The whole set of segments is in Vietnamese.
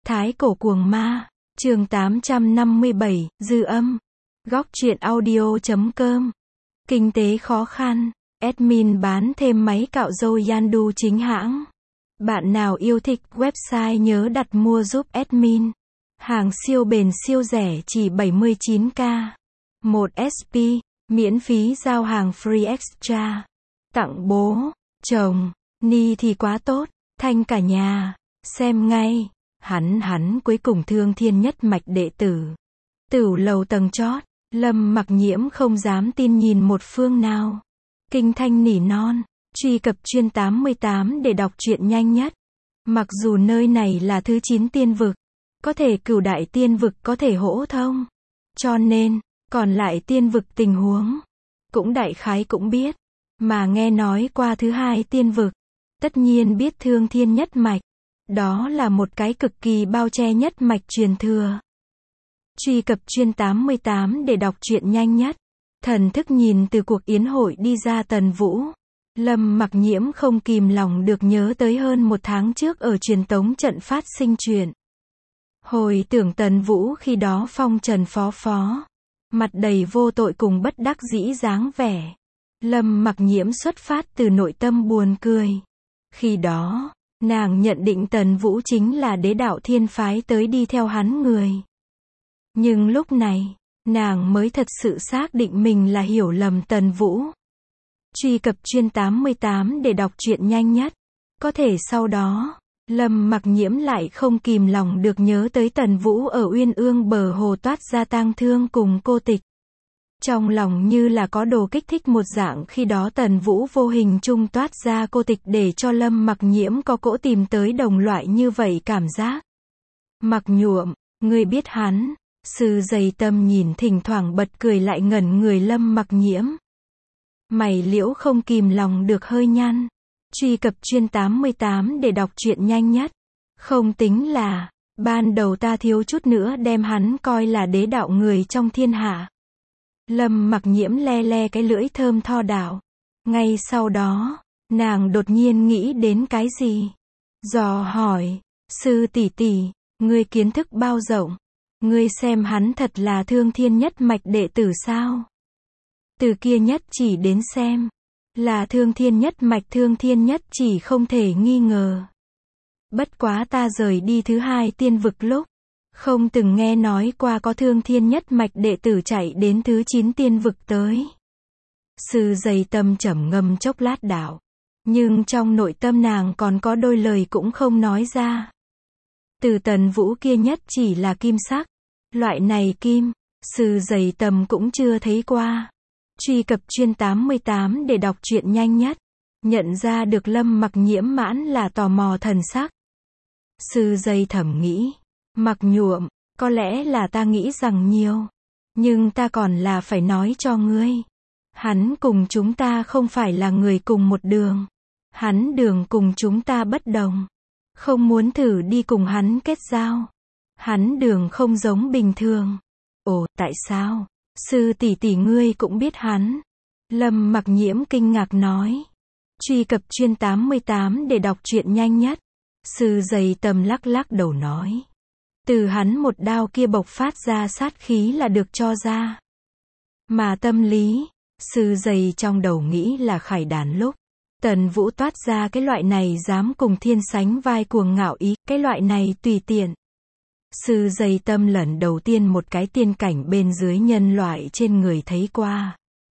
Thái cổ cuồng ma, chương 857, dư âm. Góc truyện audio.com. Kinh tế khó khăn, admin bán thêm máy cạo râu Yandu chính hãng. Bạn nào yêu thích website nhớ đặt mua giúp admin. Hàng siêu bền siêu rẻ chỉ 79k. 1 SP, miễn phí giao hàng free extra. Tặng bố, chồng, ni thì quá tốt, thanh cả nhà, xem ngay. Hắn cuối cùng thương thiên nhất mạch đệ tử. Tửu lầu tầng chót, Lâm Mặc Nhiễm không dám tin nhìn một phương nào. Kinh thanh nỉ non, truy cập chuyên 88 để đọc truyện nhanh nhất. Mặc dù nơi này là thứ 9 tiên vực, có thể cửu đại tiên vực có thể hỗ thông. Cho nên, còn lại tiên vực tình huống, cũng đại khái cũng biết. Mà nghe nói qua thứ 2 tiên vực, tất nhiên biết thương thiên nhất mạch. Đó là một cái cực kỳ bao che nhất mạch truyền thừa. Truy cập chuyên 88 để đọc truyện nhanh nhất. Thần thức nhìn từ cuộc yến hội đi ra Tần Vũ. Lâm Mặc Nhiễm không kìm lòng được nhớ tới hơn 1 tháng trước ở truyền tống trận phát sinh chuyện. Hồi tưởng Tần Vũ khi đó phong trần phó. Mặt đầy vô tội cùng bất đắc dĩ dáng vẻ. Lâm Mặc Nhiễm xuất phát từ nội tâm buồn cười. Khi đó, nàng nhận định Tần Vũ chính là đế đạo thiên phái tới đi theo hắn người. Nhưng lúc này, nàng mới thật sự xác định mình là hiểu lầm Tần Vũ. Truy cập chuyên 88 để đọc truyện nhanh nhất. Có thể sau đó, Lâm Mặc Nhiễm lại không kìm lòng được nhớ tới Tần Vũ ở Uyên Ương bờ hồ toát ra tang thương cùng cô tịch. Trong lòng như là có đồ kích thích một dạng, khi đó Tần Vũ vô hình trung toát ra cô tịch để cho Lâm Mặc Nhiễm có cỗ tìm tới đồng loại như vậy cảm giác. Mặc Nhuộm, ngươi biết hắn? Sư Dày Tâm nhìn thỉnh thoảng bật cười lại ngẩn người Lâm Mặc Nhiễm. Mày liễu không kìm lòng được hơi nhăn. Truy cập chuyên 88 để đọc truyện nhanh nhất. Không tính là, ban đầu ta thiếu chút nữa đem hắn coi là đế đạo người trong thiên hạ. Lâm Mặc Nhiễm le cái lưỡi thơm tho đảo. Ngay sau đó, nàng đột nhiên nghĩ đến cái gì? Dò hỏi, sư tỷ tỷ, ngươi kiến thức bao rộng? Ngươi xem hắn thật là thương thiên nhất mạch đệ tử sao? Từ kia nhất chỉ đến xem, là thương thiên nhất mạch, thương thiên nhất chỉ không thể nghi ngờ. Bất quá ta rời đi thứ 2 tiên vực lúc, không từng nghe nói qua có thương thiên nhất mạch đệ tử chạy đến thứ 9 tiên vực tới. Sư Dày Tâm trầm ngâm chốc lát đạo. Nhưng trong nội tâm nàng còn có đôi lời cũng không nói ra. Từ Tần Vũ kia nhất chỉ là kim sắc. Loại này kim, Sư Dày Tâm cũng chưa thấy qua. Truy cập chuyên 88 để đọc truyện nhanh nhất. Nhận ra được Lâm Mặc Nhiễm mãn là tò mò thần sắc. Sư Dày thầm nghĩ. Mặc Nhuộm, có lẽ là ta nghĩ rằng nhiều. Nhưng ta còn là phải nói cho ngươi. Hắn cùng chúng ta không phải là người cùng một đường. Hắn đường cùng chúng ta bất đồng. Không muốn thử đi cùng hắn kết giao. Hắn đường không giống bình thường. Ồ, tại sao? Sư tỷ tỷ ngươi cũng biết hắn. Lâm Mặc Nhiễm kinh ngạc nói. Truy cập chuyên 88 để đọc truyện nhanh nhất. Sư Dày Tâm lắc đầu nói. Từ hắn một đao kia bộc phát ra sát khí là được cho ra. Mà tâm lý, Sư Dày trong đầu nghĩ là khải đàn lúc Tần Vũ toát ra cái loại này dám cùng thiên sánh vai cuồng ngạo ý, cái loại này tùy tiện. Sư Dày Tâm lần đầu tiên một cái tiên cảnh bên dưới nhân loại trên người thấy qua.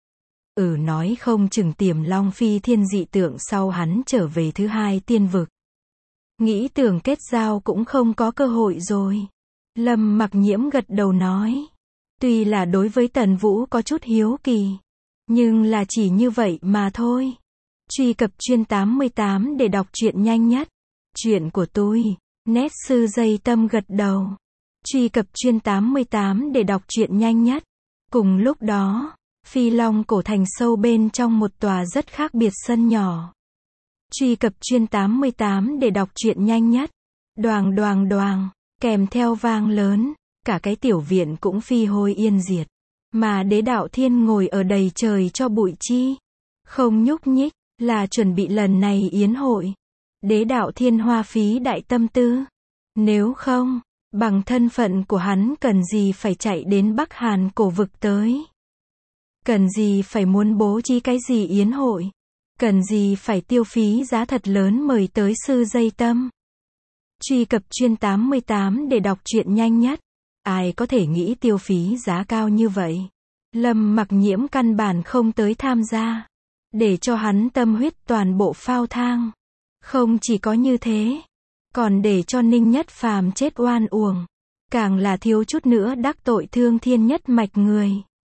Nói không chừng Tiềm Long phi thiên dị tượng sau hắn trở về thứ 2 tiên vực. Nghĩ tưởng kết giao cũng không có cơ hội rồi. Lâm Mặc Nhiễm gật đầu nói. Tuy là đối với Tần Vũ có chút hiếu kỳ. Nhưng là chỉ như vậy mà thôi. Truy cập chuyên 88 để đọc truyện nhanh nhất. Chuyện của tôi. Nét Sư Dày Tâm gật đầu. Truy cập chuyên 88 để đọc truyện nhanh nhất. Cùng lúc đó, Phi Long cổ thành sâu bên trong một tòa rất khác biệt sân nhỏ. Truy cập chuyên 88 để đọc truyện nhanh nhất. Đoàng, kèm theo vang lớn, cả cái tiểu viện cũng phi hôi yên diệt. Mà đế đạo thiên ngồi ở đầy trời cho bụi chi. Không nhúc nhích, là chuẩn bị lần này yến hội. Đế đạo thiên hoa phí đại tâm tư. Nếu không, bằng thân phận của hắn cần gì phải chạy đến Bắc Hàn cổ vực tới. Cần gì phải muốn bố trí cái gì yến hội. Cần gì phải tiêu phí giá thật lớn mời tới sư dây tâm. Truy cập chuyên 88 để đọc truyện nhanh nhất. Ai có thể nghĩ tiêu phí giá cao như vậy. Lâm Mặc Nhiễm căn bản không tới tham gia. Để cho hắn tâm huyết toàn bộ phao thang. Không chỉ có như thế. Còn để cho Ninh Nhất Phàm chết oan uổng. Càng là thiếu chút nữa đắc tội Thương Thiên Nhất Mạch người.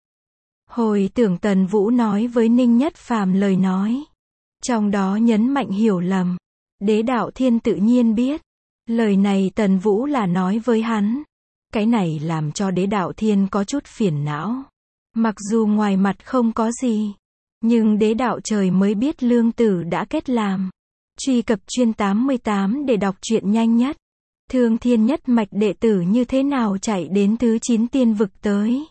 Hồi tưởng Tần Vũ nói với Ninh Nhất Phàm lời nói. Trong đó nhấn mạnh hiểu lầm. Đế Đạo Thiên tự nhiên biết. Lời này Tần Vũ là nói với hắn. Cái này làm cho Đế Đạo Thiên có chút phiền não. Mặc dù ngoài mặt không có gì. Nhưng Đế Đạo trời mới biết lương tử đã kết làm. Truy cập chuyên 88 để đọc truyện nhanh nhất. Thương Thiên Nhất Mạch đệ tử như thế nào chạy đến thứ 9 tiên vực tới.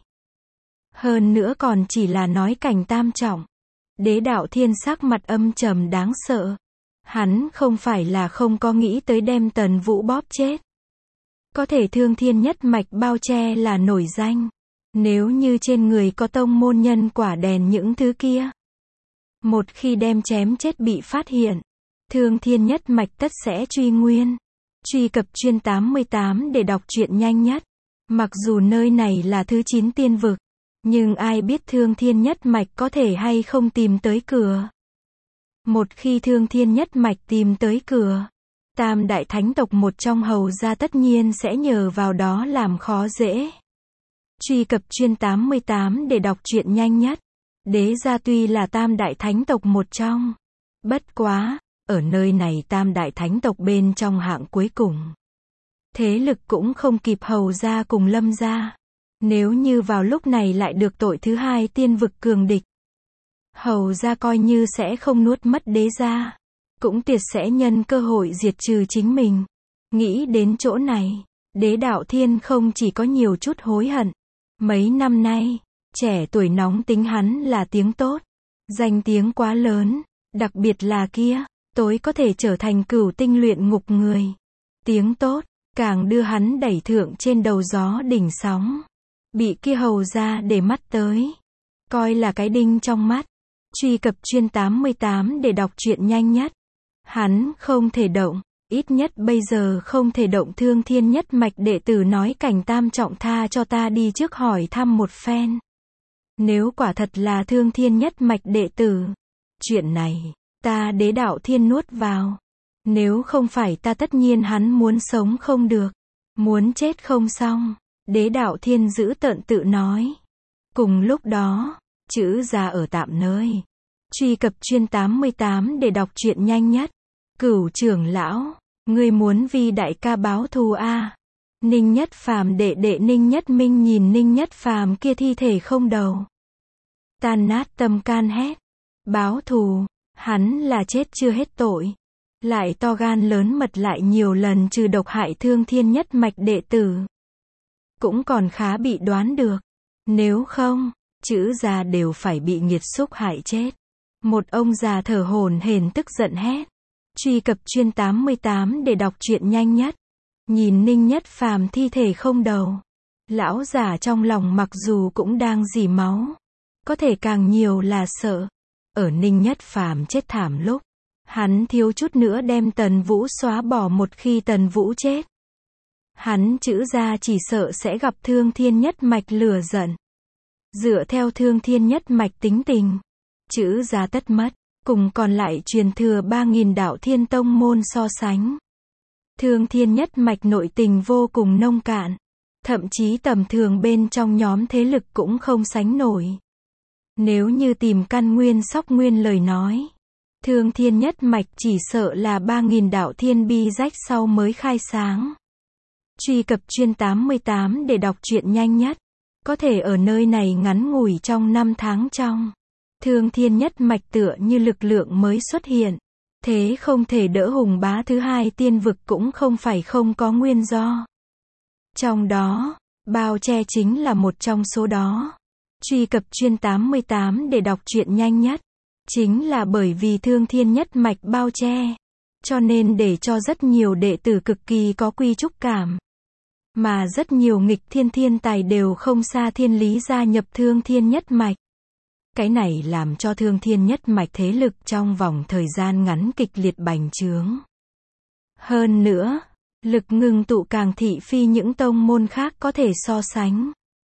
Hơn nữa còn chỉ là nói cảnh tam trọng. Đế Đạo Thiên sắc mặt âm trầm đáng sợ. Hắn không phải là không có nghĩ tới đem Tần Vũ bóp chết. Có thể Thương Thiên Nhất Mạch bao che là nổi danh. Nếu như trên người có tông môn nhân quả đèn những thứ kia. Một khi đem chém chết bị phát hiện. Thương Thiên Nhất Mạch tất sẽ truy nguyên. Truy cập chuyên 88 để đọc truyện nhanh nhất. Mặc dù nơi này là thứ 9 tiên vực. Nhưng ai biết Thương Thiên Nhất Mạch có thể hay không tìm tới cửa. Một khi Thương Thiên Nhất Mạch tìm tới cửa. Tam đại thánh tộc một trong hầu gia tất nhiên sẽ nhờ vào đó làm khó dễ. Truy cập chuyên 88 để đọc truyện nhanh nhất. Đế gia tuy là tam đại thánh tộc một trong. Bất quá, ở nơi này tam đại thánh tộc bên trong hạng cuối cùng. Thế lực cũng không kịp hầu gia cùng Lâm gia. Nếu như vào lúc này lại được tội thứ 2 tiên vực cường địch. Hầu gia coi như sẽ không nuốt mất đế gia. Cũng tuyệt sẽ nhân cơ hội diệt trừ chính mình. Nghĩ đến chỗ này, Đế Đạo Thiên không chỉ có nhiều chút hối hận. Mấy năm nay, trẻ tuổi nóng tính hắn là tiếng tốt. Danh tiếng quá lớn, đặc biệt là kia, tối có thể trở thành cửu tinh luyện ngục người. Tiếng tốt, càng đưa hắn đẩy thượng trên đầu gió đỉnh sóng. Bị kia hầu ra để mắt tới. Coi là cái đinh trong mắt. Truy cập chuyên 88 để đọc truyện nhanh nhất. Hắn không thể động. Ít nhất bây giờ không thể động. Thương Thiên Nhất Mạch đệ tử nói cảnh tam trọng tha cho ta đi trước hỏi thăm một phen. Nếu quả thật là Thương Thiên Nhất Mạch đệ tử. Chuyện này, ta Đế Đạo Thiên nuốt vào. Nếu không phải ta tất nhiên hắn muốn sống không được. Muốn chết không xong. Đế Đạo Thiên giữ tợn tự nói. Cùng lúc đó, chữ ra ở tạm nơi. Truy cập chuyên 88 để đọc truyện nhanh nhất. Cửu trưởng lão, ngươi muốn vì đại ca báo thù a? Ninh Nhất Phàm đệ đệ Ninh Nhất Minh nhìn Ninh Nhất Phàm kia thi thể không đầu. Tan nát tâm can hét. Báo thù, hắn là chết chưa hết tội. Lại to gan lớn mật lại nhiều lần trừ độc hại Thương Thiên Nhất Mạch đệ tử. Cũng còn khá bị đoán được. Nếu không, chữ già đều phải bị nghiệt xúc hại chết. Một ông già thở hổn hển tức giận hét. Truy cập chuyên 88 để đọc truyện nhanh nhất. Nhìn Ninh Nhất Phàm thi thể không đầu. Lão già trong lòng mặc dù cũng đang rỉ máu. Có thể càng nhiều là sợ. Ở Ninh Nhất Phàm chết thảm lúc. Hắn thiếu chút nữa đem Tần Vũ xóa bỏ một khi Tần Vũ chết. Hắn chữ ra chỉ sợ sẽ gặp Thương Thiên Nhất Mạch lửa giận. Dựa theo Thương Thiên Nhất Mạch tính tình. Chữ ra tất mất. Cùng còn lại truyền thừa 3.000 đạo thiên tông môn so sánh. Thương Thiên Nhất Mạch nội tình vô cùng nông cạn. Thậm chí tầm thường bên trong nhóm thế lực cũng không sánh nổi. Nếu như tìm căn nguyên sóc nguyên lời nói. Thương Thiên Nhất Mạch chỉ sợ là 3.000 đạo thiên bi rách sau mới khai sáng. Truy cập chuyên 88 để đọc truyện nhanh nhất. Có thể ở nơi này ngắn ngủi trong 5 tháng trong. Thương Thiên Nhất Mạch tựa như lực lượng mới xuất hiện. Thế không thể đỡ hùng bá thứ 2 tiên vực cũng không phải không có nguyên do. Trong đó, bao che chính là một trong số đó. Truy cập chuyên 88 để đọc truyện nhanh nhất. Chính là bởi vì Thương Thiên Nhất Mạch bao che. cho nên để cho rất nhiều đệ tử cực kỳ có quy trúc cảm. Mà rất nhiều nghịch thiên thiên tài đều không xa thiên lý gia nhập Thương Thiên Nhất Mạch. Cái này làm cho Thương Thiên Nhất Mạch thế lực trong vòng thời gian ngắn kịch liệt bành trướng. Hơn nữa, lực ngưng tụ càng thị phi những tông môn khác có thể so sánh.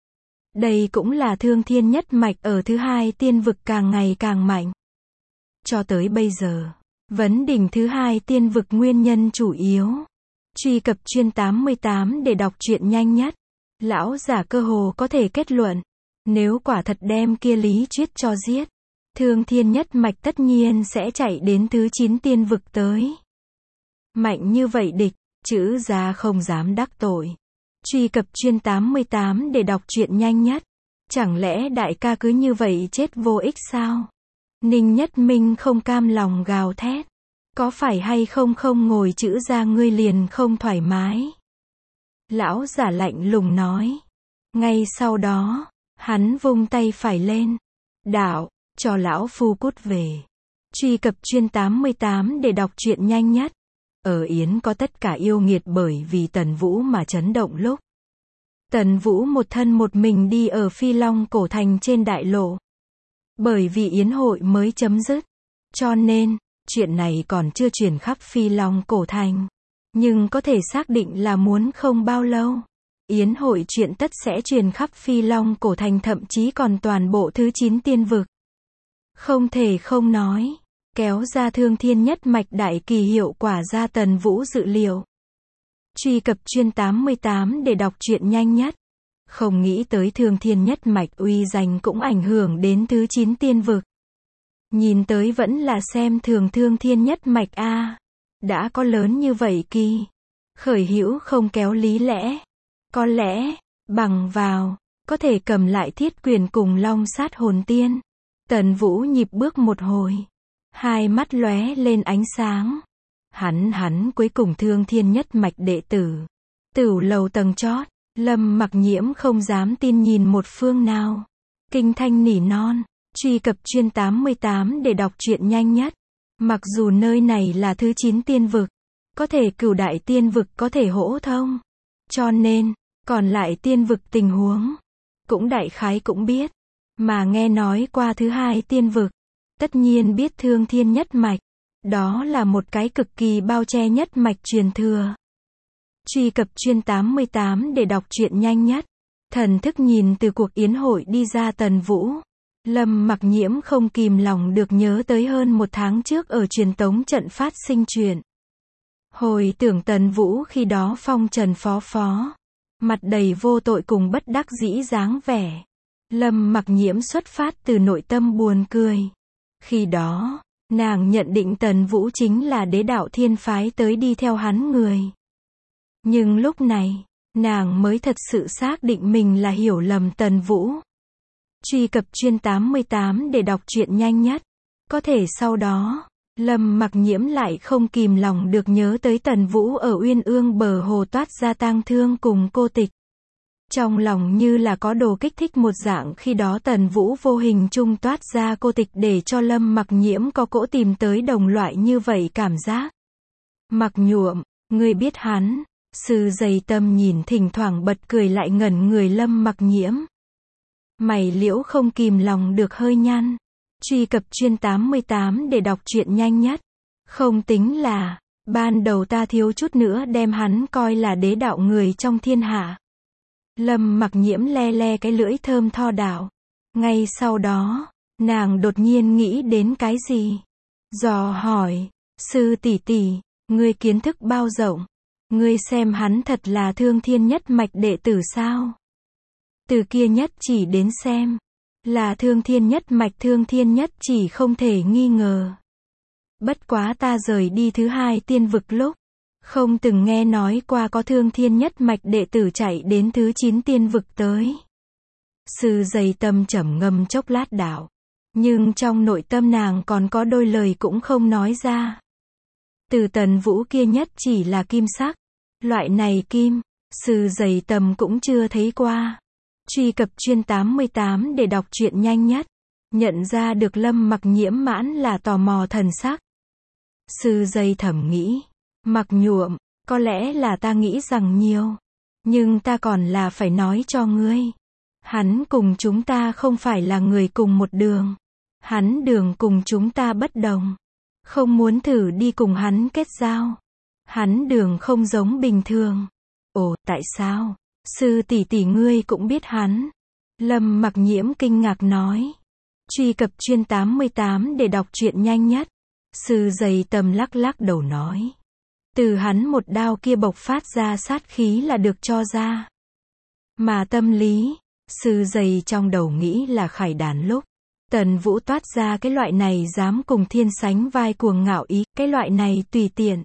Đây cũng là Thương Thiên Nhất Mạch ở thứ hai tiên vực càng ngày càng mạnh. Cho tới bây giờ, vấn đỉnh thứ hai tiên vực nguyên nhân chủ yếu. Truy cập chuyên 88 để đọc truyện nhanh nhất. Lão giả cơ hồ có thể kết luận, nếu quả thật đem kia Lý Chuyết cho giết, Thương Thiên Nhất Mạch tất nhiên sẽ chạy đến thứ 9 tiên vực tới. Mạnh như vậy địch, chữ gia không dám đắc tội. Truy cập chuyên 88 để đọc truyện nhanh nhất. Chẳng lẽ đại ca cứ như vậy chết vô ích sao? Ninh Nhất Minh không cam lòng gào thét. Có phải hay không ngồi chữ gia ngươi liền không thoải mái? Lão giả lạnh lùng nói. Ngay sau đó, hắn vung tay phải lên. Đạo, cho lão phu cút về. Truy cập chuyên 88 để đọc truyện nhanh nhất. Ở Yến có tất cả yêu nghiệt bởi vì Tần Vũ mà chấn động lúc. Tần Vũ một thân một mình đi ở Phi Long cổ thành trên đại lộ. Bởi vì Yến hội mới chấm dứt. Cho nên, chuyện này còn chưa truyền khắp Phi Long cổ thành. Nhưng có thể xác định là muốn không bao lâu. Yến hội chuyện tất sẽ truyền khắp Phi Long cổ thành, thậm chí còn toàn bộ thứ 9 tiên vực. Không thể không nói. Kéo ra Thương Thiên Nhất Mạch đại kỳ hiệu quả ra Tần Vũ dự liệu. Truy cập chuyên 88 để đọc truyện nhanh nhất. Không nghĩ tới Thương Thiên Nhất Mạch uy danh cũng ảnh hưởng đến thứ 9 tiên vực. Nhìn tới vẫn là xem thường Thương Thiên Nhất Mạch a. Đã có lớn như vậy kỳ. Khởi hữu không kéo lý lẽ. Có lẽ, bằng vào, có thể cầm lại thiết quyền cùng Long Sát Hồn Tiên. Tần Vũ nhịp bước một hồi. Hai mắt lóe lên ánh sáng. Hắn cuối cùng Thương Thiên Nhất Mạch đệ tử. Tửu lầu tầng chót, Lâm Mặc Nhiễm không dám tin nhìn một phương nào. Kinh thanh nỉ non, truy cập chuyên 88 để đọc truyện nhanh nhất. Mặc dù nơi này là thứ 9 tiên vực, có thể Cửu đại tiên vực có thể hỗ thông. Cho nên, còn lại tiên vực tình huống, cũng đại khái cũng biết. Mà nghe nói qua thứ hai tiên vực, tất nhiên biết Thương Thiên Nhất Mạch. Đó là một cái cực kỳ bao che nhất mạch truyền thừa. Truy cập chuyên 88 để đọc truyện nhanh nhất. Thần thức nhìn từ cuộc yến hội đi ra Tần Vũ. Lâm Mặc Nhiễm không kìm lòng được nhớ tới hơn một tháng trước ở truyền tống trận phát sinh chuyện. Hồi tưởng Tần Vũ khi đó phong trần phó. Mặt đầy vô tội cùng bất đắc dĩ dáng vẻ. Lâm Mặc Nhiễm xuất phát từ nội tâm buồn cười. Khi đó, nàng nhận định Tần Vũ chính là đế đạo thiên phái tới đi theo hắn người. Nhưng lúc này, nàng mới thật sự xác định mình là hiểu lầm Tần Vũ. Truy cập chuyên 88 để đọc truyện nhanh nhất. Có thể sau đó, Lâm Mặc Nhiễm lại không kìm lòng được nhớ tới Tần Vũ ở Uyên Ương bờ hồ toát ra tang thương cùng cô tịch. Trong lòng như là có đồ kích thích một dạng, khi đó Tần Vũ vô hình trung toát ra cô tịch để cho Lâm Mặc Nhiễm có cỗ tìm tới đồng loại như vậy cảm giác. Mặc Nhuộm, ngươi biết hắn? Sư Dày Tâm nhìn thỉnh thoảng bật cười lại ngẩn người Lâm Mặc Nhiễm. Mày liễu không kìm lòng được hơi nhăn. Truy cập chuyên 88 để đọc truyện nhanh nhất. Không tính là, ban đầu ta thiếu chút nữa đem hắn coi là đế đạo người trong thiên hạ. Lâm Mặc Nhiễm le cái lưỡi thơm tho đạo. Ngay sau đó, nàng đột nhiên nghĩ đến cái gì? Dò hỏi, sư tỷ tỷ, ngươi kiến thức bao rộng? Ngươi xem hắn thật là Thương Thiên Nhất Mạch đệ tử sao? Từ kia nhất chỉ đến xem, là Thương Thiên Nhất Mạch, Thương Thiên Nhất chỉ không thể nghi ngờ. Bất quá ta rời đi thứ hai tiên vực lúc, không từng nghe nói qua có Thương Thiên Nhất Mạch đệ tử chạy đến thứ 9 tiên vực tới. Sư Dày Tâm trầm ngâm chốc lát đạo. Nhưng trong nội tâm nàng còn có đôi lời cũng không nói ra. Từ Tần Vũ kia nhất chỉ là kim sắc. Loại này kim, Sư Dày Tâm cũng chưa thấy qua. Truy cập chuyên 88 để đọc truyện nhanh nhất. Nhận ra được Lâm Mặc Nhiễm mãn là tò mò thần sắc. Sư dây thầm nghĩ. Mặc nhuộm, có lẽ là ta nghĩ rằng nhiều. Nhưng ta còn là phải nói cho ngươi. Hắn cùng chúng ta không phải là người cùng một đường. Hắn đường cùng chúng ta bất đồng. Không muốn thử đi cùng hắn kết giao. Hắn đường không giống bình thường. Ồ, tại sao? Sư tỷ tỷ ngươi cũng biết hắn. Lâm Mặc Nhiễm kinh ngạc nói. Truy cập chuyên 88 để đọc truyện nhanh nhất. Sư dày tầm lắc lắc đầu nói. Từ hắn một đao kia bộc phát ra sát khí là được cho ra. Mà tâm lý, sư dày trong đầu nghĩ là Khải Đàn lúc Tần Vũ toát ra cái loại này dám cùng thiên sánh vai cuồng ngạo ý, cái loại này tùy tiện.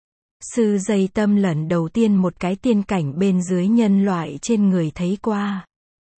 Sư dày tâm lần đầu tiên một cái tiên cảnh bên dưới nhân loại trên người thấy qua.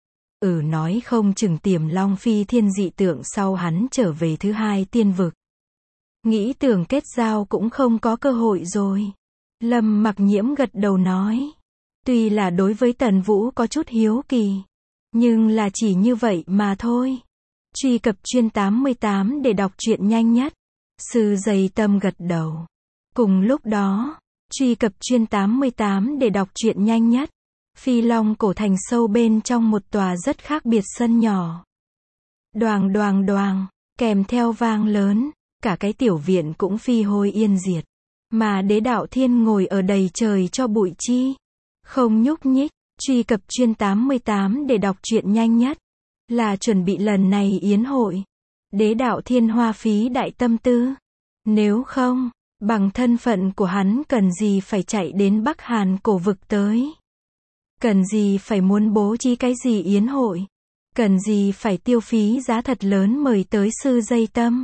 Nói không chừng Tiềm Long phi thiên dị tượng sau hắn trở về thứ hai tiên vực. Nghĩ tưởng kết giao cũng không có cơ hội rồi. Lâm Mặc Nhiễm gật đầu nói. Tuy là đối với Tần Vũ có chút hiếu kỳ. Nhưng là chỉ như vậy mà thôi. Truy cập chuyên 88 để đọc truyện nhanh nhất. Sư dày tâm gật đầu. Cùng lúc đó, truy cập chuyên 88 để đọc truyện nhanh nhất. Phi Long cổ thành sâu bên trong một tòa rất khác biệt sân nhỏ. Đoàng đoàng đoàng, kèm theo vang lớn, cả cái tiểu viện cũng phi hôi yên diệt. Mà Đế Đạo Thiên ngồi ở đầy trời cho bụi chi. Không nhúc nhích, truy cập chuyên 88 để đọc truyện nhanh nhất. Là chuẩn bị lần này yến hội. Đế Đạo Thiên hoa phí đại tâm tư. Nếu không, bằng thân phận của hắn cần gì phải chạy đến Bắc Hàn cổ vực tới. Cần gì phải muốn bố trí cái gì yến hội. Cần gì phải tiêu phí giá thật lớn mời tới sư dây tâm.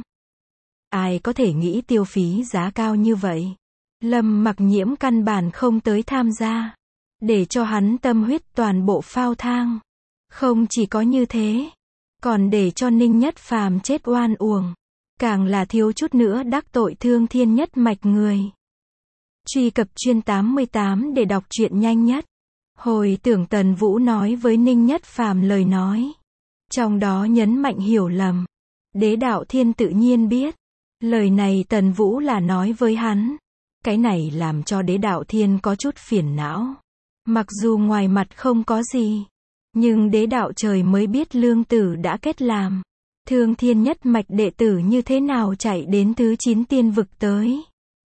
Ai có thể nghĩ tiêu phí giá cao như vậy. Lâm Mặc Nhiễm căn bản không tới tham gia. Để cho hắn tâm huyết toàn bộ phao thang. Không chỉ có như thế. Còn để cho Ninh Nhất Phàm chết oan uổng. Càng là thiếu chút nữa đắc tội Thương Thiên Nhất Mạch người. Truy cập chuyên 88 để đọc truyện nhanh nhất. Hồi tưởng Tần Vũ nói với Ninh Nhất Phàm lời nói. Trong đó nhấn mạnh hiểu lầm. Đế Đạo Thiên tự nhiên biết. Lời này Tần Vũ là nói với hắn. Cái này làm cho Đế Đạo Thiên có chút phiền não. Mặc dù ngoài mặt không có gì. Nhưng Đế Đạo trời mới biết Lương Tử đã kết làm. Thương Thiên Nhất Mạch đệ tử như thế nào chạy đến thứ 9 tiên vực tới.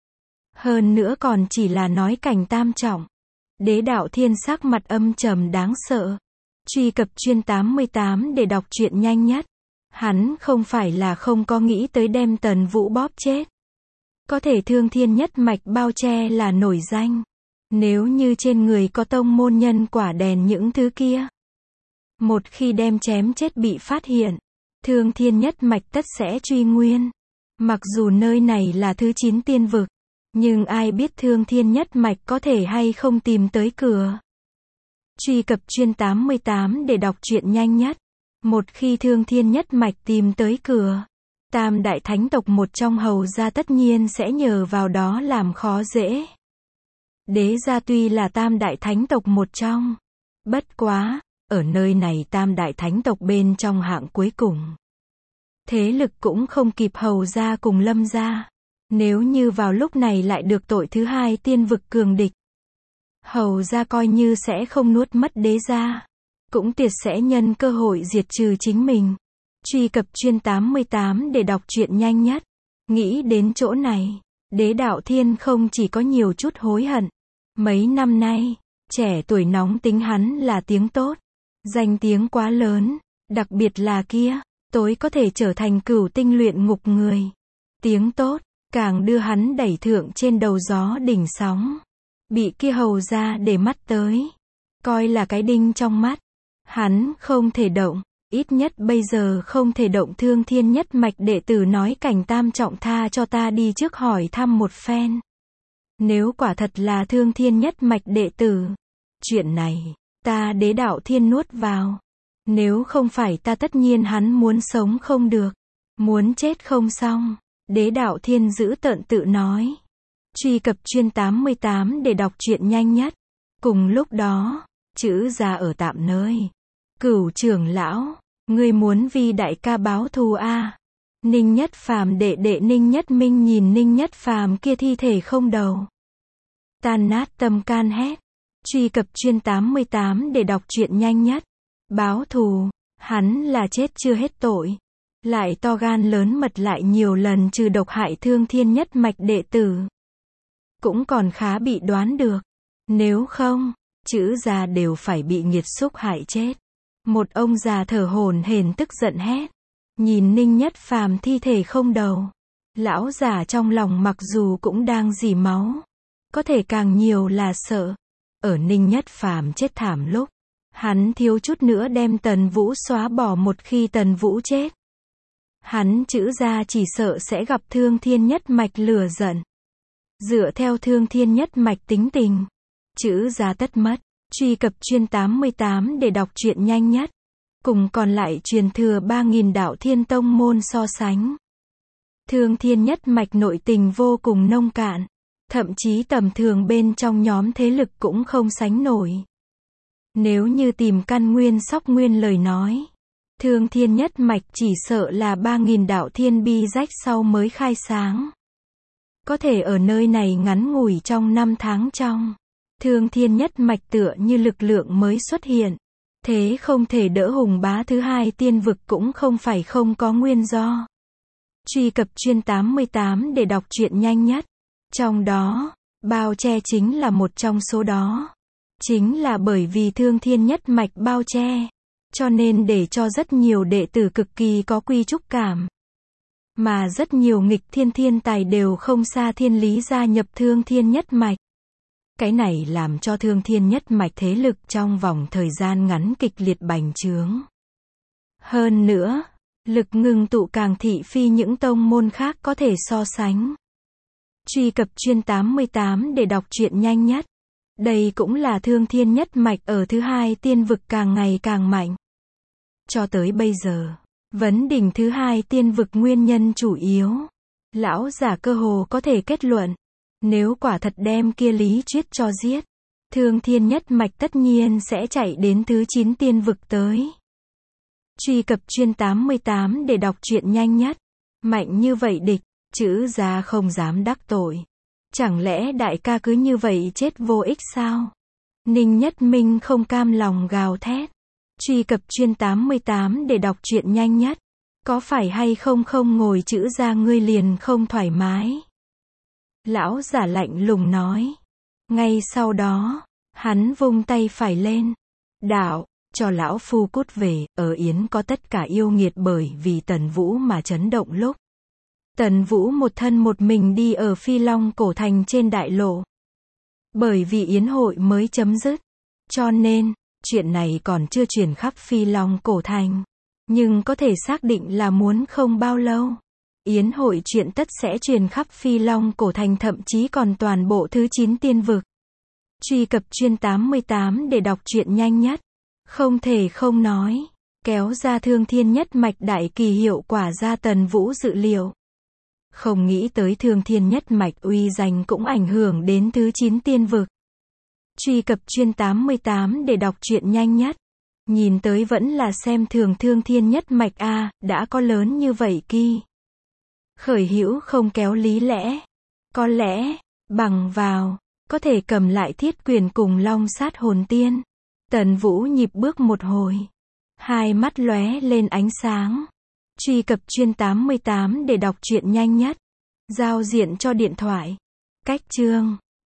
Hơn nữa còn chỉ là nói cảnh tam trọng. Đế Đạo Thiên sắc mặt âm trầm đáng sợ. Truy cập chuyên 88 để đọc truyện nhanh nhất. Hắn không phải là không có nghĩ tới đem Tần Vũ bóp chết. Có thể Thương Thiên Nhất Mạch bao che là nổi danh. Nếu như trên người có tông môn nhân quả đèn những thứ kia. Một khi đem chém chết bị phát hiện. Thương Thiên Nhất Mạch tất sẽ truy nguyên. Mặc dù nơi này là thứ 9 tiên vực. Nhưng ai biết Thương Thiên Nhất Mạch có thể hay không tìm tới cửa. Truy cập chuyên 88 để đọc truyện nhanh nhất. Một khi Thương Thiên Nhất Mạch tìm tới cửa. Tam đại thánh tộc một trong hầu gia tất nhiên sẽ nhờ vào đó làm khó dễ. Đế gia tuy là tam đại thánh tộc một trong. Bất quá, ở nơi này tam đại thánh tộc bên trong hạng cuối cùng. Thế lực cũng không kịp hầu gia cùng Lâm gia. Nếu như vào lúc này lại được tội thứ hai tiên vực cường địch. Hầu gia coi như sẽ không nuốt mất đế gia. Cũng tuyệt sẽ nhân cơ hội diệt trừ chính mình. Truy cập chuyên 88 để đọc truyện nhanh nhất. Nghĩ đến chỗ này, Đế Đạo Thiên không chỉ có nhiều chút hối hận. Mấy năm nay, trẻ tuổi nóng tính hắn là tiếng tốt. Danh tiếng quá lớn, đặc biệt là kia, tối có thể trở thành cửu tinh luyện ngục người. Tiếng tốt, càng đưa hắn đẩy thượng trên đầu gió đỉnh sóng. Bị kia hầu ra để mắt tới. Coi là cái đinh trong mắt. Hắn không thể động. Ít nhất bây giờ không thể động. Thương Thiên Nhất Mạch đệ tử nói cảnh tam trọng tha cho ta đi trước hỏi thăm một phen. Nếu quả thật là Thương Thiên Nhất Mạch đệ tử. Chuyện này, ta Đế Đạo Thiên nuốt vào. Nếu không phải ta tất nhiên hắn muốn sống không được. Muốn chết không xong. Đế Đạo Thiên giữ tợn tự nói. Truy cập chuyên 88 để đọc truyện nhanh nhất. Cùng lúc đó, chữ ra ở tạm nơi. Cửu trưởng lão, ngươi muốn vì đại ca báo thù a? Ninh Nhất Phàm đệ đệ Ninh Nhất Minh nhìn Ninh Nhất Phàm kia thi thể không đầu. Tan nát tâm can hét. Truy cập chuyên 88 để đọc truyện nhanh nhất. Báo thù, hắn là chết chưa hết tội. Lại to gan lớn mật lại nhiều lần trừ độc hại Thương Thiên Nhất Mạch đệ tử. Cũng còn khá bị đoán được. Nếu không, chữ già đều phải bị nghiệt xúc hại chết. Một ông già thở hổn hển tức giận hét. Nhìn Ninh Nhất Phàm thi thể không đầu. Lão già trong lòng mặc dù cũng đang rỉ máu. Có thể càng nhiều là sợ. Ở Ninh Nhất Phàm chết thảm lúc. Hắn thiếu chút nữa đem Tần Vũ xóa bỏ một khi Tần Vũ chết. Hắn chữ ra chỉ sợ sẽ gặp Thương Thiên Nhất Mạch lửa giận. Dựa theo Thương Thiên Nhất Mạch tính tình. Chữ ra tất mất. Truy cập chuyên 88 để đọc truyện nhanh nhất. Cùng còn lại truyền thừa 3.000 đạo Thiên Tông môn so sánh. Thương Thiên Nhất Mạch nội tình vô cùng nông cạn. Thậm chí tầm thường bên trong nhóm thế lực cũng không sánh nổi. Nếu như tìm căn nguyên sóc nguyên lời nói. Thương Thiên Nhất Mạch chỉ sợ là 3.000 đạo thiên bi rách sau mới khai sáng. Có thể ở nơi này ngắn ngủi trong 5 tháng trong. Thương Thiên Nhất Mạch tựa như lực lượng mới xuất hiện. Thế không thể đỡ hùng bá thứ hai tiên vực cũng không phải không có nguyên do. Truy cập chuyên 88 để đọc truyện nhanh nhất. Trong đó, bao che chính là một trong số đó. Chính là bởi vì Thương Thiên Nhất Mạch bao che. Cho nên để cho rất nhiều đệ tử cực kỳ có quy trúc cảm. Mà rất nhiều nghịch thiên thiên tài đều không xa thiên lý gia nhập Thương Thiên Nhất Mạch. Cái này làm cho Thương Thiên Nhất Mạch thế lực trong vòng thời gian ngắn kịch liệt bành trướng. Hơn nữa, lực ngưng tụ càng thị phi những tông môn khác có thể so sánh. Truy cập chuyên 88 để đọc truyện nhanh nhất. Đây cũng là Thương Thiên Nhất Mạch ở thứ hai tiên vực càng ngày càng mạnh. Cho tới bây giờ, vấn đỉnh thứ hai tiên vực nguyên nhân chủ yếu. Lão giả cơ hồ có thể kết luận. Nếu quả thật đem kia Lý Chuyết cho giết. Thương Thiên Nhất Mạch tất nhiên sẽ chạy đến thứ 9 tiên vực tới. Truy cập chuyên 88 để đọc truyện nhanh nhất. Mạnh như vậy địch, chữ ra không dám đắc tội. Chẳng lẽ đại ca cứ như vậy chết vô ích sao? Ninh Nhất Minh không cam lòng gào thét. Truy cập chuyên 88 để đọc truyện nhanh nhất. Có phải hay không không ngồi chữ ra ngươi liền không thoải mái? Lão giả lạnh lùng nói. Ngay sau đó, hắn vung tay phải lên. Đạo, cho lão phu cút về, ở Yến có tất cả yêu nghiệt bởi vì Tần Vũ mà chấn động lúc. Tần Vũ một thân một mình đi ở Phi Long cổ thành trên đại lộ. Bởi vì Yến hội mới chấm dứt. Cho nên, chuyện này còn chưa truyền khắp Phi Long cổ thành. Nhưng có thể xác định là muốn không bao lâu. Yến hội chuyện tất sẽ truyền khắp Phi Long cổ thành thậm chí còn toàn bộ thứ 9 tiên vực. Truy cập chuyên 88 để đọc truyện nhanh nhất. Không thể không nói. Kéo ra Thương Thiên Nhất Mạch đại kỳ hiệu quả ra Tần Vũ dự liệu. Không nghĩ tới Thương Thiên Nhất Mạch uy danh cũng ảnh hưởng đến thứ 9 tiên vực. Truy cập chuyên 88 để đọc truyện nhanh nhất. Nhìn tới vẫn là xem thường Thương Thiên Nhất Mạch a, đã có lớn như vậy kỳ. Khởi hữu không kéo lý lẽ. Có lẽ, bằng vào, có thể cầm lại thiết quyền cùng Long Sát Hồn Tiên. Tần Vũ nhịp bước một hồi. Hai mắt lóe lên ánh sáng. Truy cập chuyên 88 để đọc truyện nhanh nhất. Giao diện cho điện thoại. Cách chương.